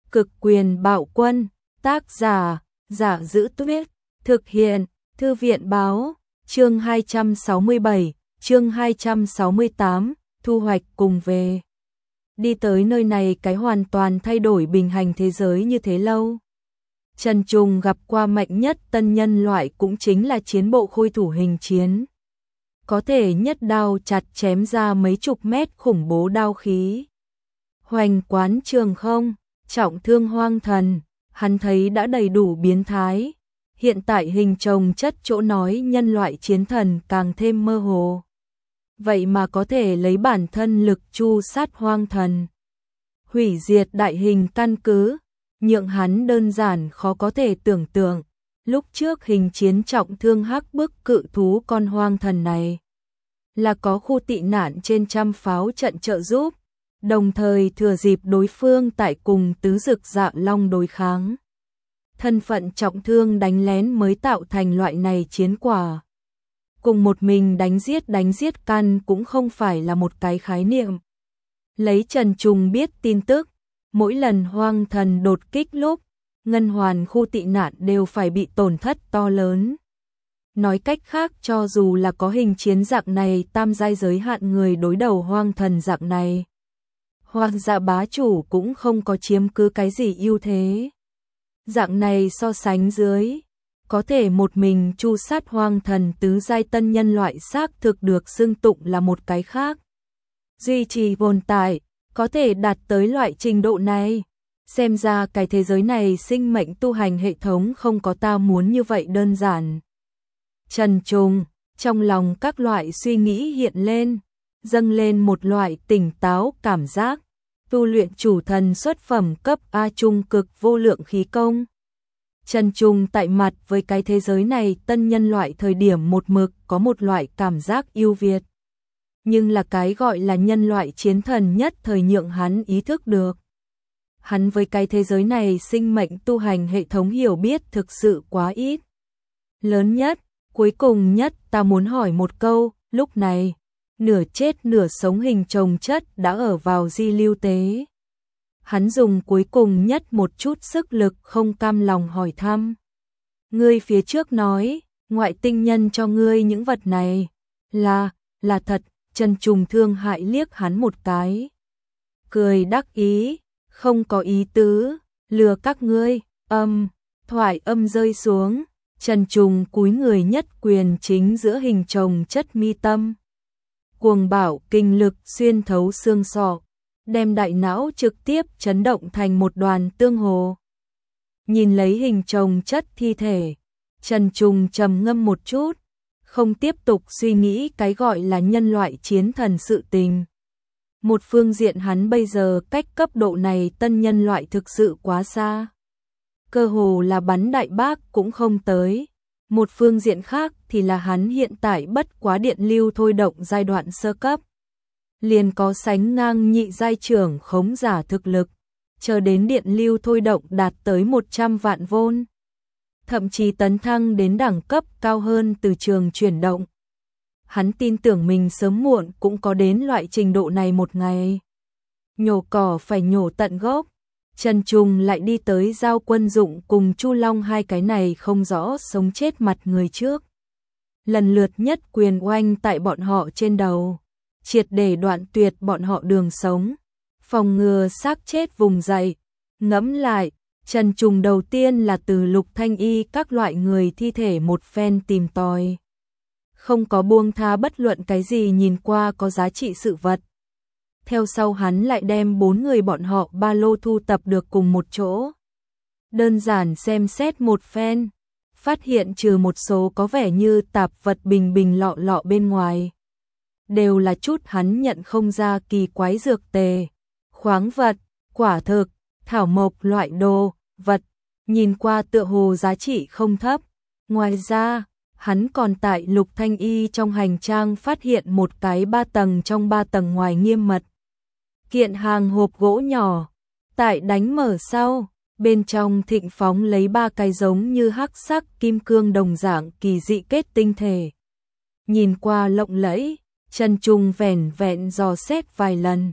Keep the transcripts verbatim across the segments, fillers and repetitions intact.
Cực quyền bạo quân, tác giả, Giả Giữ Tuyết, thực hiện, Thư viện báo, chương hai trăm sáu mươi bảy, chương hai trăm sáu mươi tám, thu hoạch cùng về. Đi tới nơi này cái hoàn toàn thay đổi bình hành thế giới như thế lâu. Trần Trùng gặp qua mạnh nhất tân nhân loại cũng chính là chiến bộ khôi thủ hình chiến. Có thể nhất đao chặt chém ra mấy chục mét khủng bố đao khí. Hoành quán trường không, trọng thương hoang thần, hắn thấy đã đầy đủ biến thái. Hiện tại hình chồng chất chỗ nói nhân loại chiến thần càng thêm mơ hồ. Vậy mà có thể lấy bản thân lực chu sát hoang thần. Hủy diệt đại hình căn cứ, nhượng hắn đơn giản khó có thể tưởng tượng. Lúc trước hình chiến trọng thương hắc bức cự thú con hoang thần này. Là có khu tị nạn trên trăm pháo trận trợ giúp. Đồng thời thừa dịp đối phương tại cùng tứ dực dạ long đối kháng. Thân phận trọng thương đánh lén mới tạo thành loại này chiến quả. Cùng một mình đánh giết đánh giết căn cũng không phải là một cái khái niệm. Lấy Trần Trùng biết tin tức, mỗi lần hoang thần đột kích lúc, ngân hoàn khu tị nạn đều phải bị tổn thất to lớn. Nói cách khác cho dù là có hình chiến dạng này tam giai giới hạn người đối đầu hoang thần dạng này. Hoang dạ bá chủ cũng không có chiếm cứ cái gì ưu thế. Dạng này so sánh dưới, có thể một mình chu sát hoang thần tứ giai tân nhân loại xác thực được xưng tụng là một cái khác. Duy trì tồn tại, có thể đạt tới loại trình độ này. Xem ra cái thế giới này sinh mệnh tu hành hệ thống không có ta muốn như vậy đơn giản. Trần Trùng, trong lòng các loại suy nghĩ hiện lên, dâng lên một loại tỉnh táo cảm giác. Tu luyện chủ thần xuất phẩm cấp A trung cực vô lượng khí công. Trần Trùng tại mặt với cái thế giới này tân nhân loại thời điểm một mực có một loại cảm giác yêu Việt. Nhưng là cái gọi là nhân loại chiến thần nhất thời nhượng hắn ý thức được. Hắn với cái thế giới này sinh mệnh tu hành hệ thống hiểu biết thực sự quá ít. Lớn nhất, cuối cùng nhất ta muốn hỏi một câu, lúc này, nửa chết nửa sống hình chồng chất đã ở vào di lưu tế. Hắn dùng cuối cùng nhất một chút sức lực không cam lòng hỏi thăm. Ngươi phía trước nói, ngoại tinh nhân cho ngươi những vật này, là, là thật. Trần Trùng thương hại liếc hắn một cái. Cười đắc ý, không có ý tứ, lừa các ngươi, âm, thoại âm rơi xuống. Trần Trùng cúi người nhất quyền chính giữa hình chồng chất mi tâm. Cuồng bạo kinh lực xuyên thấu xương sọ, đem đại não trực tiếp chấn động thành một đoàn tương hồ. Nhìn lấy hình chồng chất thi thể, Trần Trùng trầm ngâm một chút, không tiếp tục suy nghĩ cái gọi là nhân loại chiến thần sự tình. Một phương diện hắn bây giờ cách cấp độ này tân nhân loại thực sự quá xa. Cơ hồ là bắn đại bác cũng không tới. Một phương diện khác thì là hắn hiện tại bất quá điện lưu thôi động giai đoạn sơ cấp. Liền có sánh ngang nhị giai trưởng khống giả thực lực, chờ đến điện lưu thôi động đạt tới một trăm vạn vôn. Thậm chí tấn thăng đến đẳng cấp cao hơn từ trường chuyển động. Hắn tin tưởng mình sớm muộn cũng có đến loại trình độ này một ngày. Nhổ cỏ phải nhổ tận gốc. Trần Trùng lại đi tới giao quân dụng cùng Chu Long hai cái này không rõ sống chết mặt người trước. Lần lượt nhất quyền oanh tại bọn họ trên đầu, triệt để đoạn tuyệt bọn họ đường sống, phòng ngừa xác chết vùng dậy. Ngẫm lại, Trần Trùng đầu tiên là từ Lục Thanh Y các loại người thi thể một phen tìm tòi. Không có buông tha bất luận cái gì nhìn qua có giá trị sự vật. Theo sau hắn lại đem bốn người bọn họ ba lô thu tập được cùng một chỗ. Đơn giản xem xét một phen, phát hiện trừ một số có vẻ như tạp vật bình bình lọ lọ bên ngoài. Đều là chút hắn nhận không ra kỳ quái dược tề, khoáng vật, quả thực, thảo mộc loại đồ, vật, nhìn qua tựa hồ giá trị không thấp. Ngoài ra, hắn còn tại Lục Thanh Y trong hành trang phát hiện một cái ba tầng trong ba tầng ngoài nghiêm mật. Kiện hàng hộp gỗ nhỏ, tại đánh mở sau, bên trong thịnh phóng lấy ba cái giống như hắc sắc kim cương đồng dạng kỳ dị kết tinh thể. Nhìn qua lộng lẫy, Trần Trùng vẻn vẹn dò xét vài lần,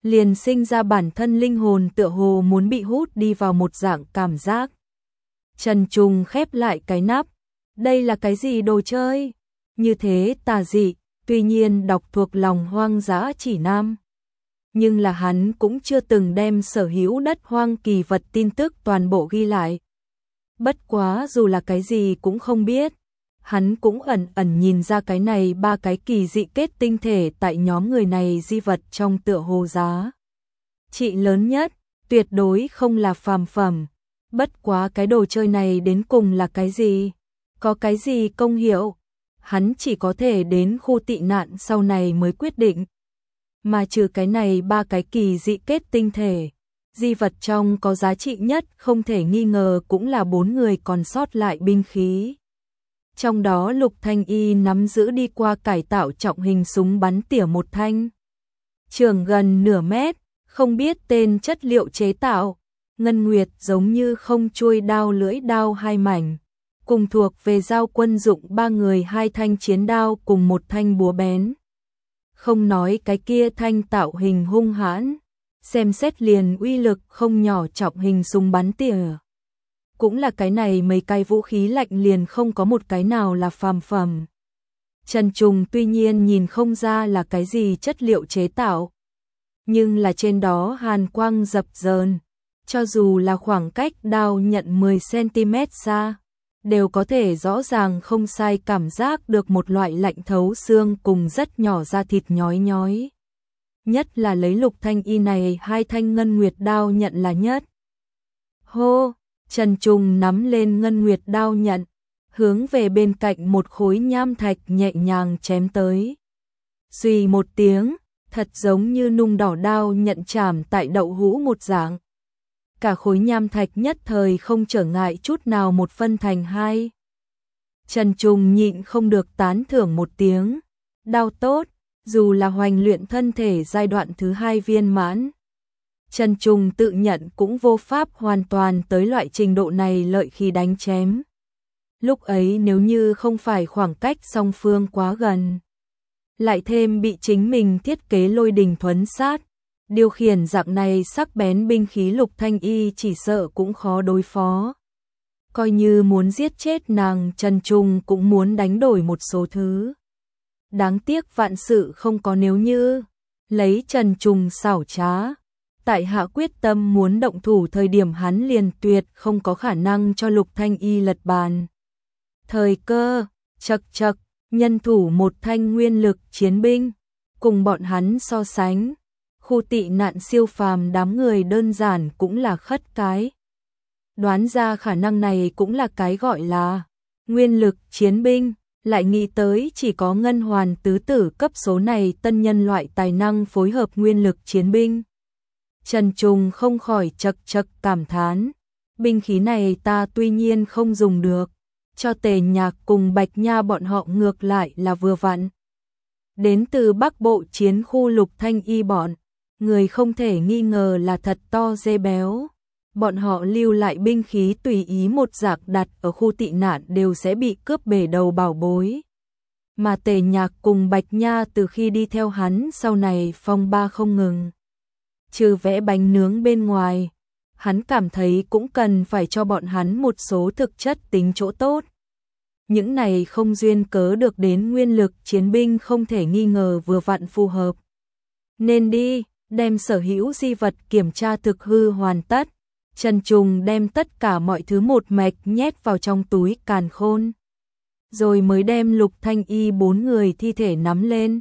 liền sinh ra bản thân linh hồn tựa hồ muốn bị hút đi vào một dạng cảm giác. Trần Trùng khép lại cái nắp. Đây là cái gì đồ chơi? Như thế tà dị, tuy nhiên đọc thuộc lòng hoang dã chỉ nam. Nhưng là hắn cũng chưa từng đem sở hữu đất hoang kỳ vật tin tức toàn bộ ghi lại. Bất quá dù là cái gì cũng không biết. Hắn cũng ẩn ẩn nhìn ra cái này ba cái kỳ dị kết tinh thể tại nhóm người này di vật trong tựa hồ giá. Trị lớn nhất, tuyệt đối không là phàm phẩm. Bất quá cái đồ chơi này đến cùng là cái gì? Có cái gì công hiệu? Hắn chỉ có thể đến khu tị nạn sau này mới quyết định. Mà trừ cái này ba cái kỳ dị kết tinh thể, di vật trong có giá trị nhất không thể nghi ngờ cũng là bốn người còn sót lại binh khí. Trong đó Lục Thanh Y nắm giữ đi qua cải tạo trọng hình súng bắn tỉa một thanh. Trường gần nửa mét, không biết tên chất liệu chế tạo, ngân nguyệt giống như không chuôi đao lưỡi đao hai mảnh. Cùng thuộc về giao quân dụng ba người hai thanh chiến đao cùng một thanh búa bén. Không nói cái kia thanh tạo hình hung hãn, xem xét liền uy lực không nhỏ trọng hình súng bắn tỉa. Cũng là cái này mấy cái vũ khí lạnh liền không có một cái nào là phàm phẩm. Trần Trùng tuy nhiên nhìn không ra là cái gì chất liệu chế tạo, nhưng là trên đó hàn quang dập dờn, cho dù là khoảng cách đao nhận mười xăng ti mét xa, đều có thể rõ ràng không sai cảm giác được một loại lạnh thấu xương cùng rất nhỏ da thịt nhói nhói. Nhất là lấy Lục Thanh Y này hai thanh ngân nguyệt đao nhận là nhất. Hô, Trần Trùng nắm lên ngân nguyệt đao nhận, hướng về bên cạnh một khối nham thạch nhẹ nhàng chém tới. Xuy một tiếng, thật giống như nung đỏ đao nhận chạm tại đậu hũ một dạng. Cả khối nham thạch nhất thời không trở ngại chút nào một phân thành hai. Trần Trùng nhịn không được tán thưởng một tiếng. Đao tốt, dù là hoành luyện thân thể giai đoạn thứ hai viên mãn. Trần Trùng tự nhận cũng vô pháp hoàn toàn tới loại trình độ này lợi khi đánh chém. Lúc ấy nếu như không phải khoảng cách song phương quá gần, lại thêm bị chính mình thiết kế lôi đình thuấn sát, điều khiển dạng này sắc bén binh khí Lục Thanh Y chỉ sợ cũng khó đối phó. Coi như muốn giết chết nàng, Trần Trùng cũng muốn đánh đổi một số thứ. Đáng tiếc vạn sự không có nếu như, lấy Trần Trùng xảo trá. Tại hạ quyết tâm muốn động thủ thời điểm hắn liền tuyệt không có khả năng cho Lục Thanh Y lật bàn. Thời cơ, chật chật, nhân thủ một thanh nguyên lực chiến binh, cùng bọn hắn so sánh. Khu tị nạn siêu phàm đám người đơn giản cũng là khất cái. Đoán ra khả năng này cũng là cái gọi là nguyên lực chiến binh, lại nghĩ tới chỉ có ngân hoàn tứ tử cấp số này tân nhân loại tài năng phối hợp nguyên lực chiến binh. Trần Trùng không khỏi chật chật cảm thán, binh khí này ta tuy nhiên không dùng được, cho Tề Nhạc cùng Bạch Nha bọn họ ngược lại là vừa vặn. Đến từ Bắc Bộ chiến khu Lục Thanh Y bọn, người không thể nghi ngờ là thật to dê béo. Bọn họ lưu lại binh khí tùy ý một giạc đặt ở khu tị nạn đều sẽ bị cướp bể đầu bảo bối. Mà Tề Nhạc cùng Bạch Nha từ khi đi theo hắn sau này phong ba không ngừng. Trừ vẽ bánh nướng bên ngoài, hắn cảm thấy cũng cần phải cho bọn hắn một số thực chất tính chỗ tốt. Những này không duyên cớ được đến nguyên lực chiến binh không thể nghi ngờ vừa vặn phù hợp. Nên đi, đem sở hữu di vật kiểm tra thực hư hoàn tất. Trần Trùng đem tất cả mọi thứ một mạch nhét vào trong túi càn khôn. Rồi mới đem Lục Thanh Y bốn người thi thể nắm lên.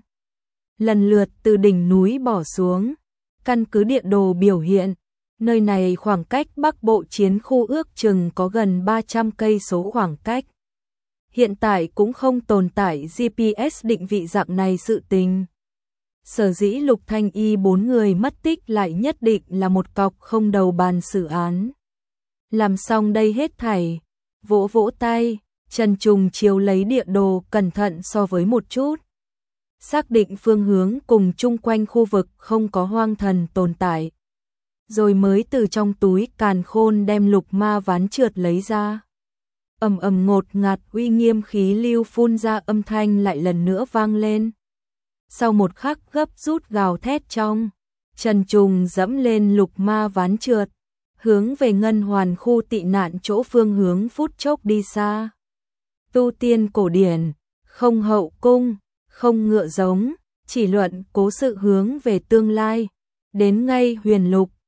Lần lượt từ đỉnh núi bỏ xuống. Căn cứ địa đồ biểu hiện, nơi này khoảng cách Bắc Bộ chiến khu ước chừng có gần ba trăm cây số khoảng cách. Hiện tại cũng không tồn tại giê pê ét định vị dạng này sự tình. Sở dĩ Lục Thanh Y bốn người mất tích lại nhất định là một cọc không đầu bàn xử án. Làm xong đây hết thảy, vỗ vỗ tay, Trần Trùng chiếu lấy địa đồ cẩn thận so với một chút. Xác định phương hướng cùng chung quanh khu vực không có hoang thần tồn tại. Rồi mới từ trong túi càn khôn đem lục ma ván trượt lấy ra. Ầm ầm ngột ngạt uy nghiêm khí lưu phun ra âm thanh lại lần nữa vang lên. Sau một khắc gấp rút gào thét trong, Trần Trùng dẫm lên lục ma ván trượt, hướng về ngân hoàn khu tị nạn chỗ phương hướng phút chốc đi xa. Tu tiên cổ điển, không hậu cung, không ngựa giống, chỉ luận cố sự hướng về tương lai. Đến ngay huyền lục,